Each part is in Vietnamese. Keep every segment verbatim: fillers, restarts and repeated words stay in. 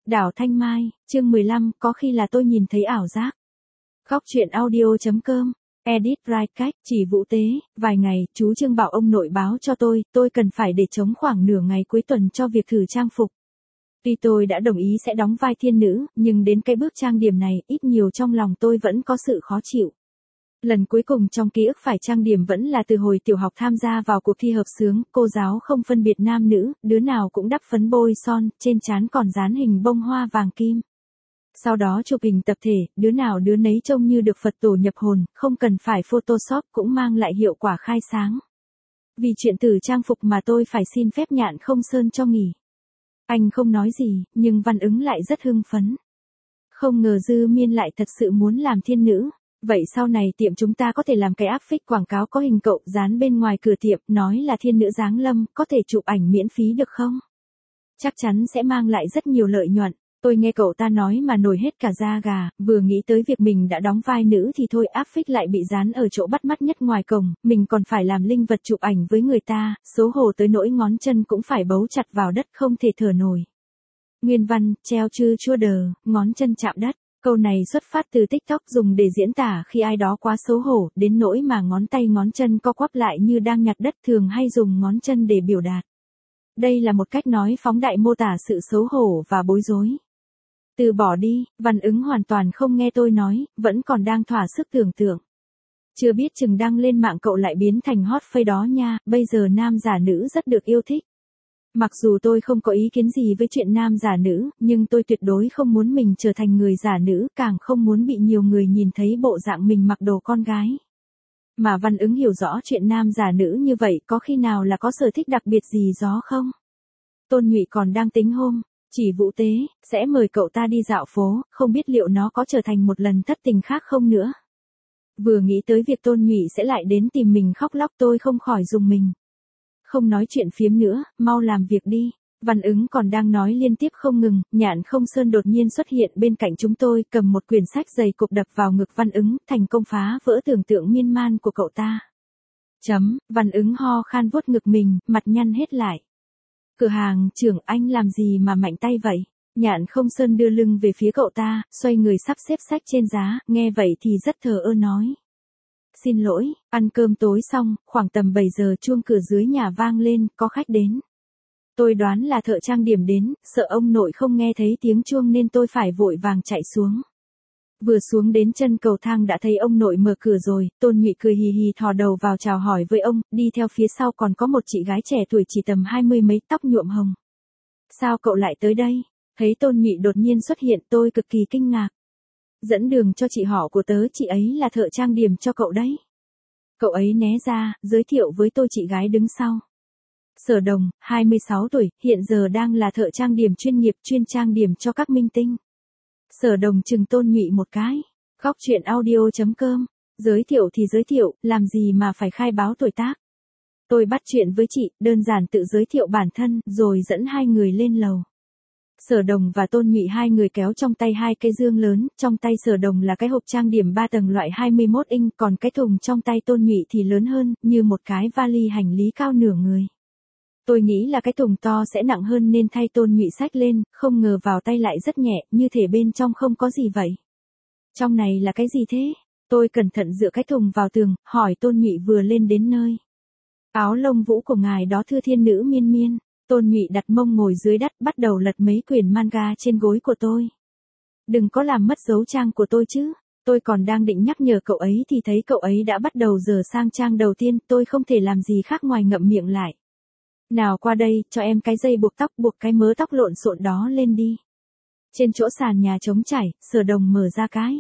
Đảo Thanh Mai, chương mười lăm, có khi là tôi nhìn thấy ảo giác. Góc truyện audio.com, edit right cách, chỉ Vũ Tế, vài ngày, chú Trương bảo ông nội báo cho tôi, tôi cần phải để trống khoảng nửa ngày cuối tuần cho việc thử trang phục. Tuy tôi đã đồng ý sẽ đóng vai thiên nữ, nhưng đến cái bước trang điểm này, ít nhiều trong lòng tôi vẫn có sự khó chịu. Lần cuối cùng trong ký ức phải trang điểm vẫn là từ hồi tiểu học tham gia vào cuộc thi hợp xướng, cô giáo không phân biệt nam nữ, đứa nào cũng đắp phấn bôi son, trên trán còn dán hình bông hoa vàng kim. Sau đó chụp hình tập thể, đứa nào đứa nấy trông như được Phật tổ nhập hồn, không cần phải Photoshop cũng mang lại hiệu quả khai sáng. Vì chuyện thử trang phục mà tôi phải xin phép Nhạn Không Sơn cho nghỉ. Anh không nói gì, nhưng Văn Ứng lại rất hưng phấn. Không ngờ Dư Miên lại thật sự muốn làm thiên nữ. Vậy sau này tiệm chúng ta có thể làm cái áp phích quảng cáo có hình cậu dán bên ngoài cửa tiệm, nói là thiên nữ giáng lâm, có thể chụp ảnh miễn phí được không? Chắc chắn sẽ mang lại rất nhiều lợi nhuận. Tôi nghe cậu ta nói mà nổi hết cả da gà, vừa nghĩ tới việc mình đã đóng vai nữ thì thôi, áp phích lại bị dán ở chỗ bắt mắt nhất ngoài cổng, mình còn phải làm linh vật chụp ảnh với người ta, xấu hổ tới nỗi ngón chân cũng phải bấu chặt vào đất không thể thở nổi. Nguyên văn, treo chư chua đờ, ngón chân chạm đất. Câu này xuất phát từ TikTok dùng để diễn tả khi ai đó quá xấu hổ, đến nỗi mà ngón tay ngón chân co quắp lại như đang nhặt đất, thường hay dùng ngón chân để biểu đạt. Đây là một cách nói phóng đại mô tả sự xấu hổ và bối rối. Từ bỏ đi, Văn Ứng hoàn toàn không nghe tôi nói, vẫn còn đang thỏa sức tưởng tượng. Chưa biết chừng đăng lên mạng cậu lại biến thành hot face đó nha, bây giờ nam giả nữ rất được yêu thích. Mặc dù tôi không có ý kiến gì với chuyện nam giả nữ, nhưng tôi tuyệt đối không muốn mình trở thành người giả nữ, càng không muốn bị nhiều người nhìn thấy bộ dạng mình mặc đồ con gái. Mà Văn Ứng hiểu rõ chuyện nam giả nữ như vậy có khi nào là có sở thích đặc biệt gì đó không? Tôn Nhụy còn đang tính hôm, chỉ Vũ Tế, sẽ mời cậu ta đi dạo phố, không biết liệu nó có trở thành một lần thất tình khác không nữa. Vừa nghĩ tới việc Tôn Nhụy sẽ lại đến tìm mình khóc lóc tôi không khỏi rùng mình. Không nói chuyện phiếm nữa, mau làm việc đi. Văn Ứng còn đang nói liên tiếp không ngừng, Nhạn Không Sơn đột nhiên xuất hiện bên cạnh chúng tôi, cầm một quyển sách dày cộp đập vào ngực Văn Ứng, thành công phá vỡ tưởng tượng miên man của cậu ta. Chấm, Văn Ứng ho khan vuốt ngực mình, mặt nhăn hết lại. Cửa hàng trưởng, anh làm gì mà mạnh tay vậy? Nhạn Không Sơn đưa lưng về phía cậu ta, xoay người sắp xếp sách trên giá, nghe vậy thì rất thờ ơ nói. Xin lỗi, ăn cơm tối xong, khoảng tầm bảy giờ chuông cửa dưới nhà vang lên, có khách đến. Tôi đoán là thợ trang điểm đến, sợ ông nội không nghe thấy tiếng chuông nên tôi phải vội vàng chạy xuống. Vừa xuống đến chân cầu thang đã thấy ông nội mở cửa rồi, Tôn Nhụy cười hì hì thò đầu vào chào hỏi với ông, đi theo phía sau còn có một chị gái trẻ tuổi chỉ tầm hai mươi mấy, tóc nhuộm hồng. Sao cậu lại tới đây? Thấy Tôn Nhụy đột nhiên xuất hiện tôi cực kỳ kinh ngạc. Dẫn đường cho chị họ của tớ, chị ấy là thợ trang điểm cho cậu đấy. Cậu ấy né ra, giới thiệu với tôi chị gái đứng sau. Sở Đồng, hai mươi sáu tuổi, hiện giờ đang là thợ trang điểm chuyên nghiệp, chuyên trang điểm cho các minh tinh. Sở Đồng chừng Tôn Nhụy một cái. Góc truyện audio.com, giới thiệu thì giới thiệu, làm gì mà phải khai báo tuổi tác. Tôi bắt chuyện với chị, đơn giản tự giới thiệu bản thân, rồi dẫn hai người lên lầu. Sở Đồng và Tôn Nhụy hai người kéo trong tay hai cái dương lớn, trong tay Sở Đồng là cái hộp trang điểm ba tầng loại hai mươi mốt inch, còn cái thùng trong tay Tôn Nhụy thì lớn hơn, như một cái vali hành lý cao nửa người. Tôi nghĩ là cái thùng to sẽ nặng hơn nên thay Tôn Nhụy xách lên, không ngờ vào tay lại rất nhẹ, như thể bên trong không có gì vậy. Trong này là cái gì thế? Tôi cẩn thận dựa cái thùng vào tường, hỏi Tôn Nhụy vừa lên đến nơi. Áo lông vũ của ngài đó thưa thiên nữ Miên Miên. Tôn Nhụy đặt mông ngồi dưới đất, bắt đầu lật mấy quyển manga trên gối của tôi. Đừng có làm mất dấu trang của tôi chứ. Tôi còn đang định nhắc nhở cậu ấy thì thấy cậu ấy đã bắt đầu dở sang trang đầu tiên, tôi không thể làm gì khác ngoài ngậm miệng lại. Nào qua đây, cho em cái dây buộc tóc, buộc cái mớ tóc lộn xộn đó lên đi. Trên chỗ sàn nhà trống trải, Sở Đồng mở ra cái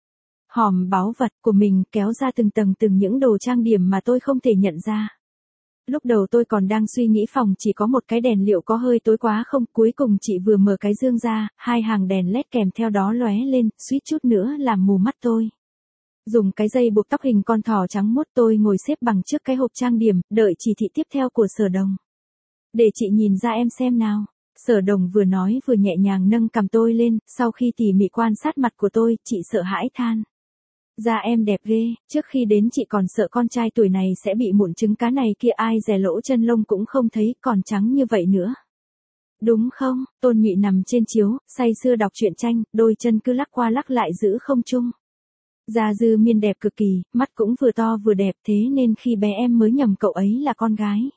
hòm báu vật của mình, kéo ra từng tầng từng những đồ trang điểm mà tôi không thể nhận ra. Lúc đầu tôi còn đang suy nghĩ phòng chỉ có một cái đèn liệu có hơi tối quá không, cuối cùng chị vừa mở cái dương ra, hai hàng đèn led kèm theo đó lóe lên, suýt chút nữa làm mù mắt tôi. Dùng cái dây buộc tóc hình con thỏ trắng muốt, tôi ngồi xếp bằng trước cái hộp trang điểm, đợi chỉ thị tiếp theo của Sở Đồng. Để chị nhìn ra em xem nào. Sở Đồng vừa nói vừa nhẹ nhàng nâng cằm tôi lên, sau khi tỉ mỉ quan sát mặt của tôi, chị sợ hãi than. Da em đẹp ghê, trước khi đến chị còn sợ con trai tuổi này sẽ bị mụn trứng cá này kia, ai dè lỗ chân lông cũng không thấy, còn trắng như vậy nữa. Đúng không? Tôn Nhụy nằm trên chiếu, say sưa đọc truyện tranh, đôi chân cứ lắc qua lắc lại giữ không trung. Da Dư Miên đẹp cực kỳ, mắt cũng vừa to vừa đẹp, thế nên khi bé em mới nhầm cậu ấy là con gái.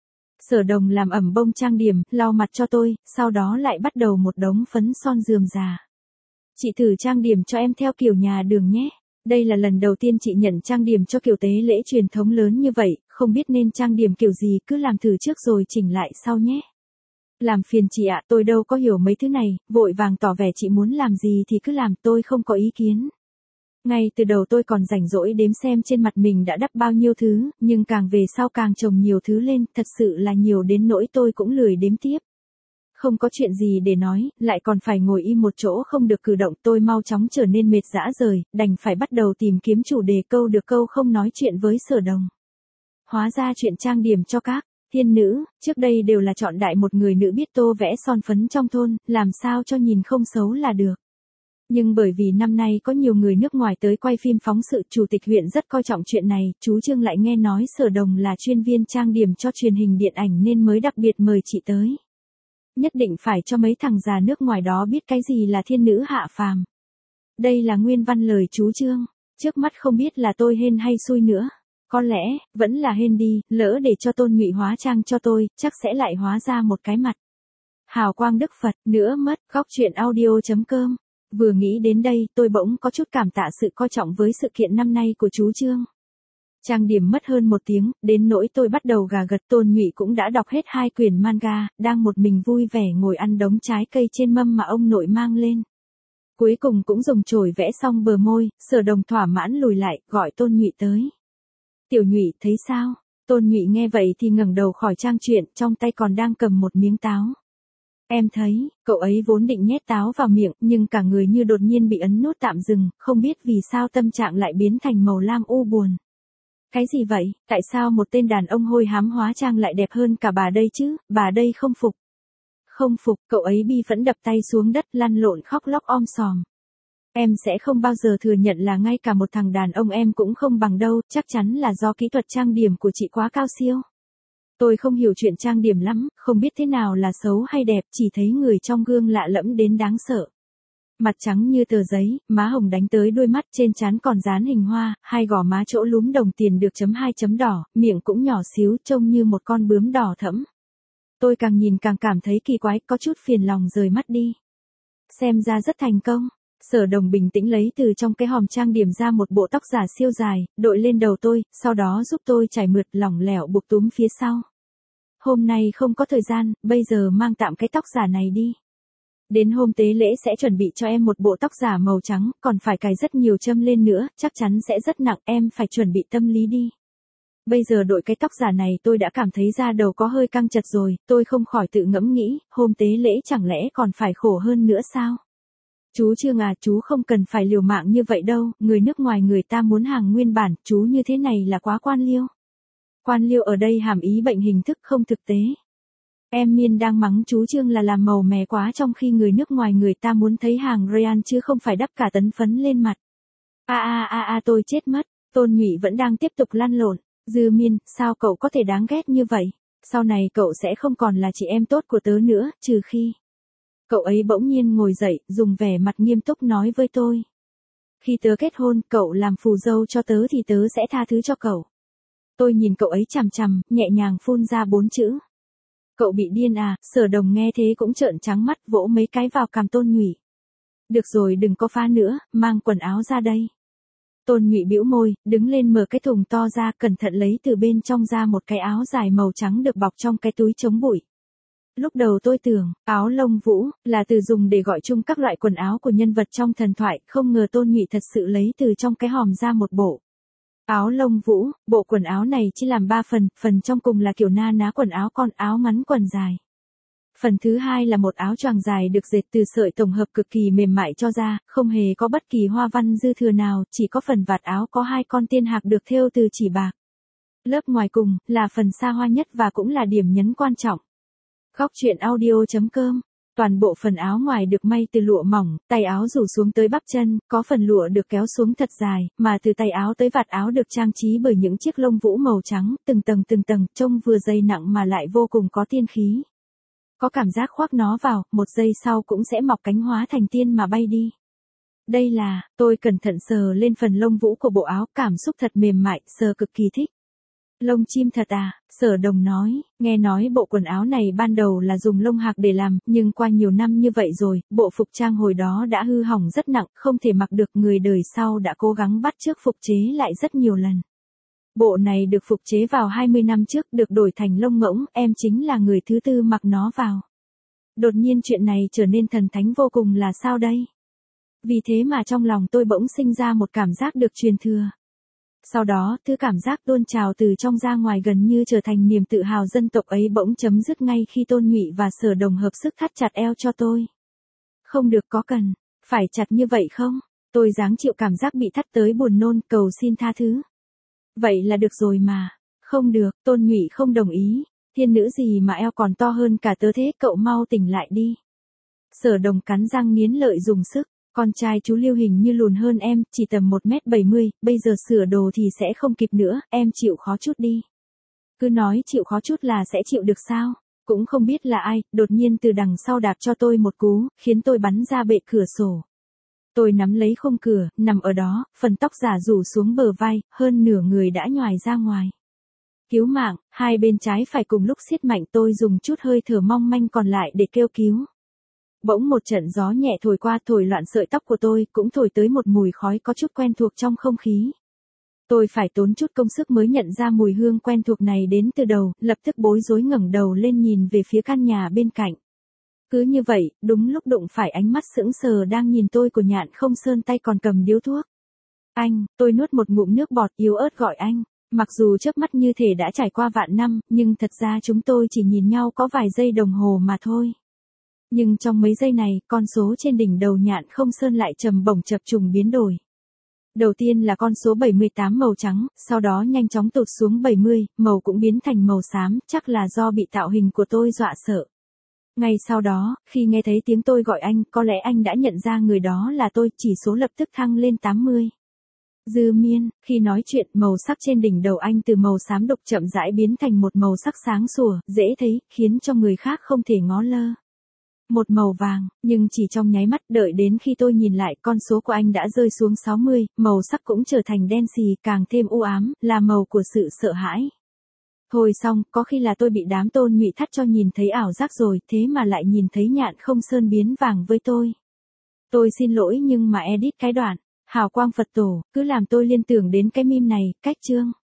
Sở Đồng làm ẩm bông trang điểm, lau mặt cho tôi, sau đó lại bắt đầu một đống phấn son rườm rà. Chị thử trang điểm cho em theo kiểu nhà Đường nhé. Đây là lần đầu tiên chị nhận trang điểm cho kiểu tế lễ truyền thống lớn như vậy, không biết nên trang điểm kiểu gì, cứ làm thử trước rồi chỉnh lại sau nhé. Làm phiền chị ạ, tôi đâu có hiểu mấy thứ này, vội vàng tỏ vẻ chị muốn làm gì thì cứ làm, tôi không có ý kiến. Ngay từ đầu tôi còn rảnh rỗi đếm xem trên mặt mình đã đắp bao nhiêu thứ, nhưng càng về sau càng chồng nhiều thứ lên, thật sự là nhiều đến nỗi tôi cũng lười đếm tiếp. Không có chuyện gì để nói, lại còn phải ngồi im một chỗ không được cử động, tôi mau chóng trở nên mệt dã rời, đành phải bắt đầu tìm kiếm chủ đề câu được câu không nói chuyện với Sở Đồng. Hóa ra chuyện trang điểm cho các thiên nữ, trước đây đều là chọn đại một người nữ biết tô vẽ son phấn trong thôn, làm sao cho nhìn không xấu là được. Nhưng bởi vì năm nay có nhiều người nước ngoài tới quay phim phóng sự, chủ tịch huyện rất coi trọng chuyện này, chú Trương lại nghe nói Sở Đồng là chuyên viên trang điểm cho truyền hình điện ảnh nên mới đặc biệt mời chị tới. Nhất định phải cho mấy thằng già nước ngoài đó biết cái gì là thiên nữ hạ phàm. Đây là nguyên văn lời chú Trương, trước mắt không biết là tôi hên hay xui nữa. Có lẽ, vẫn là hên đi, lỡ để cho Tôn Nhụy hóa trang cho tôi, chắc sẽ lại hóa ra một cái mặt hào quang Đức Phật nữa mất. Góc truyện audio chấm com. Vừa nghĩ đến đây, tôi bỗng có chút cảm tạ sự coi trọng với sự kiện năm nay của chú Trương. Trang điểm mất hơn một tiếng, đến nỗi tôi bắt đầu gà gật. Tôn Nhụy cũng đã đọc hết hai quyển manga, đang một mình vui vẻ ngồi ăn đống trái cây trên mâm mà ông nội mang lên. Cuối cùng cũng dùng chổi vẽ xong bờ môi, Sở Đồng thỏa mãn lùi lại, gọi Tôn Nhụy tới. Tiểu Nhụy, thấy sao? Tôn Nhụy nghe vậy thì ngẩng đầu khỏi trang truyện, trong tay còn đang cầm một miếng táo. Em thấy, cậu ấy vốn định nhét táo vào miệng, nhưng cả người như đột nhiên bị ấn nút tạm dừng, không biết vì sao tâm trạng lại biến thành màu lam u buồn. Cái gì vậy, tại sao một tên đàn ông hôi hám hóa trang lại đẹp hơn cả bà đây chứ, bà đây không phục. Không phục, cậu ấy bi phẫn đập tay xuống đất lăn lộn khóc lóc om sòm. Em sẽ không bao giờ thừa nhận là ngay cả một thằng đàn ông em cũng không bằng đâu, chắc chắn là do kỹ thuật trang điểm của chị quá cao siêu. Tôi không hiểu chuyện trang điểm lắm, không biết thế nào là xấu hay đẹp, chỉ thấy người trong gương lạ lẫm đến đáng sợ. Mặt trắng như tờ giấy, má hồng đánh tới đôi mắt, trên trán còn dán hình hoa, hai gò má chỗ lúm đồng tiền được chấm hai chấm đỏ, miệng cũng nhỏ xíu trông như một con bướm đỏ thẫm. Tôi càng nhìn càng cảm thấy kỳ quái, có chút phiền lòng rời mắt đi. Xem ra rất thành công. Sở Đồng bình tĩnh lấy từ trong cái hòm trang điểm ra một bộ tóc giả siêu dài, đội lên đầu tôi, sau đó giúp tôi chải mượt lỏng lẻo buộc túm phía sau. Hôm nay không có thời gian, bây giờ mang tạm cái tóc giả này đi. Đến hôm tế lễ sẽ chuẩn bị cho em một bộ tóc giả màu trắng, còn phải cài rất nhiều châm lên nữa, chắc chắn sẽ rất nặng, em phải chuẩn bị tâm lý đi. Bây giờ đội cái tóc giả này tôi đã cảm thấy da đầu có hơi căng chật rồi, tôi không khỏi tự ngẫm nghĩ, hôm tế lễ chẳng lẽ còn phải khổ hơn nữa sao? Chú Trương à, chú không cần phải liều mạng như vậy đâu, người nước ngoài người ta muốn hàng nguyên bản, chú như thế này là quá quan liêu. Quan liêu ở đây hàm ý bệnh hình thức không thực tế. Em Miên đang mắng chú Trương là làm màu mè quá, trong khi người nước ngoài người ta muốn thấy hàng Rayan chứ không phải đắp cả tấn phấn lên mặt. A a a a tôi chết mất, Tôn Nhụy vẫn đang tiếp tục lăn lộn. Dư Miên, sao cậu có thể đáng ghét như vậy? Sau này cậu sẽ không còn là chị em tốt của tớ nữa, trừ khi... Cậu ấy bỗng nhiên ngồi dậy, dùng vẻ mặt nghiêm túc nói với tôi. Khi tớ kết hôn, cậu làm phù dâu cho tớ thì tớ sẽ tha thứ cho cậu. Tôi nhìn cậu ấy chằm chằm, nhẹ nhàng phun ra bốn chữ. Cậu bị điên à? Sở Đồng nghe thế cũng trợn trắng mắt, vỗ mấy cái vào cằm Tôn Nhụy. Được rồi, đừng có phá nữa, mang quần áo ra đây. Tôn Nhụy bĩu môi, đứng lên mở cái thùng to ra, cẩn thận lấy từ bên trong ra một cái áo dài màu trắng được bọc trong cái túi chống bụi. Lúc đầu tôi tưởng, áo lông vũ, là từ dùng để gọi chung các loại quần áo của nhân vật trong thần thoại, không ngờ Tôn Nhụy thật sự lấy từ trong cái hòm ra một bộ. Áo lông vũ, bộ quần áo này chỉ làm ba phần, phần trong cùng là kiểu na ná quần áo con, áo ngắn quần dài. Phần thứ hai là một áo choàng dài được dệt từ sợi tổng hợp cực kỳ mềm mại cho ra, không hề có bất kỳ hoa văn dư thừa nào, chỉ có phần vạt áo có hai con tiên hạc được thêu từ chỉ bạc. Lớp ngoài cùng, là phần xa hoa nhất và cũng là điểm nhấn quan trọng. Góc truyện audio chấm com. Toàn bộ phần áo ngoài được may từ lụa mỏng, tay áo rủ xuống tới bắp chân, có phần lụa được kéo xuống thật dài, mà từ tay áo tới vạt áo được trang trí bởi những chiếc lông vũ màu trắng, từng tầng từng tầng, trông vừa dày nặng mà lại vô cùng có tiên khí. Có cảm giác khoác nó vào, một giây sau cũng sẽ mọc cánh hóa thành tiên mà bay đi. Đây là, tôi cẩn thận sờ lên phần lông vũ của bộ áo, cảm xúc thật mềm mại, sờ cực kỳ thích. Lông chim thật à, Sở Đồng nói, nghe nói bộ quần áo này ban đầu là dùng lông hạc để làm, nhưng qua nhiều năm như vậy rồi, bộ phục trang hồi đó đã hư hỏng rất nặng, không thể mặc được, người đời sau đã cố gắng bắt chước phục chế lại rất nhiều lần. Bộ này được phục chế vào hai mươi năm trước, được đổi thành lông ngỗng, em chính là người thứ tư mặc nó vào. Đột nhiên chuyện này trở nên thần thánh vô cùng là sao đây? Vì thế mà trong lòng tôi bỗng sinh ra một cảm giác được truyền thừa. Sau đó, thứ cảm giác tuôn trào từ trong ra ngoài gần như trở thành niềm tự hào dân tộc ấy bỗng chấm dứt ngay khi Tôn Nhụy và Sở Đồng hợp sức thắt chặt eo cho tôi. Không được, có cần phải chặt như vậy không? Tôi gắng chịu cảm giác bị thắt tới buồn nôn, cầu xin tha thứ. Vậy là được rồi mà. Không được, Tôn Nhụy không đồng ý. Thiên nữ gì mà eo còn to hơn cả tớ thế, cậu mau tỉnh lại đi. Sở Đồng cắn răng nghiến lợi dùng sức. Con trai chú Lưu hình như lùn hơn em, chỉ tầm một mét bảy mươi, bây giờ sửa đồ thì sẽ không kịp nữa, em chịu khó chút đi. Cứ nói chịu khó chút là sẽ chịu được sao? Cũng không biết là ai, đột nhiên từ đằng sau đạp cho tôi một cú, khiến tôi bắn ra bệ cửa sổ. Tôi nắm lấy khung cửa, nằm ở đó, phần tóc giả rủ xuống bờ vai, hơn nửa người đã nhoài ra ngoài. Cứu mạng, hai bên trái phải cùng lúc siết mạnh, tôi dùng chút hơi thở mong manh còn lại để kêu cứu. Bỗng một trận gió nhẹ thổi qua, thổi loạn sợi tóc của tôi, cũng thổi tới một mùi khói có chút quen thuộc trong không khí. Tôi phải tốn chút công sức mới nhận ra mùi hương quen thuộc này đến từ đầu, lập tức bối rối ngẩng đầu lên nhìn về phía căn nhà bên cạnh. Cứ như vậy, đúng lúc đụng phải ánh mắt sững sờ đang nhìn tôi của Nhạn Không Sơn, tay còn cầm điếu thuốc. Anh, tôi nuốt một ngụm nước bọt, yếu ớt gọi anh. Mặc dù chớp mắt như thể đã trải qua vạn năm, nhưng thật ra chúng tôi chỉ nhìn nhau có vài giây đồng hồ mà thôi. Nhưng trong mấy giây này, con số trên đỉnh đầu Nhạn Không Sơn lại trầm bổng chập trùng biến đổi. Đầu tiên là con số bảy mươi tám màu trắng, sau đó nhanh chóng tụt xuống bảy mươi, màu cũng biến thành màu xám, chắc là do bị tạo hình của tôi dọa sợ. Ngay sau đó, khi nghe thấy tiếng tôi gọi anh, có lẽ anh đã nhận ra người đó là tôi, chỉ số lập tức thăng lên tám mươi. Dư Miên, khi nói chuyện, màu sắc trên đỉnh đầu anh từ màu xám đục chậm rãi biến thành một màu sắc sáng sủa, dễ thấy, khiến cho người khác không thể ngó lơ. Một màu vàng, nhưng chỉ trong nháy mắt, đợi đến khi tôi nhìn lại, con số của anh đã rơi xuống sáu mươi, màu sắc cũng trở thành đen xì, càng thêm u ám, là màu của sự sợ hãi. Thôi xong, có khi là tôi bị đám Tôn Nhụy thắt cho nhìn thấy ảo giác rồi, thế mà lại nhìn thấy Nhạn Không Sơn biến vàng với tôi. Tôi xin lỗi nhưng mà edit cái đoạn hào quang Phật tổ, cứ làm tôi liên tưởng đến cái meme này, cách chương.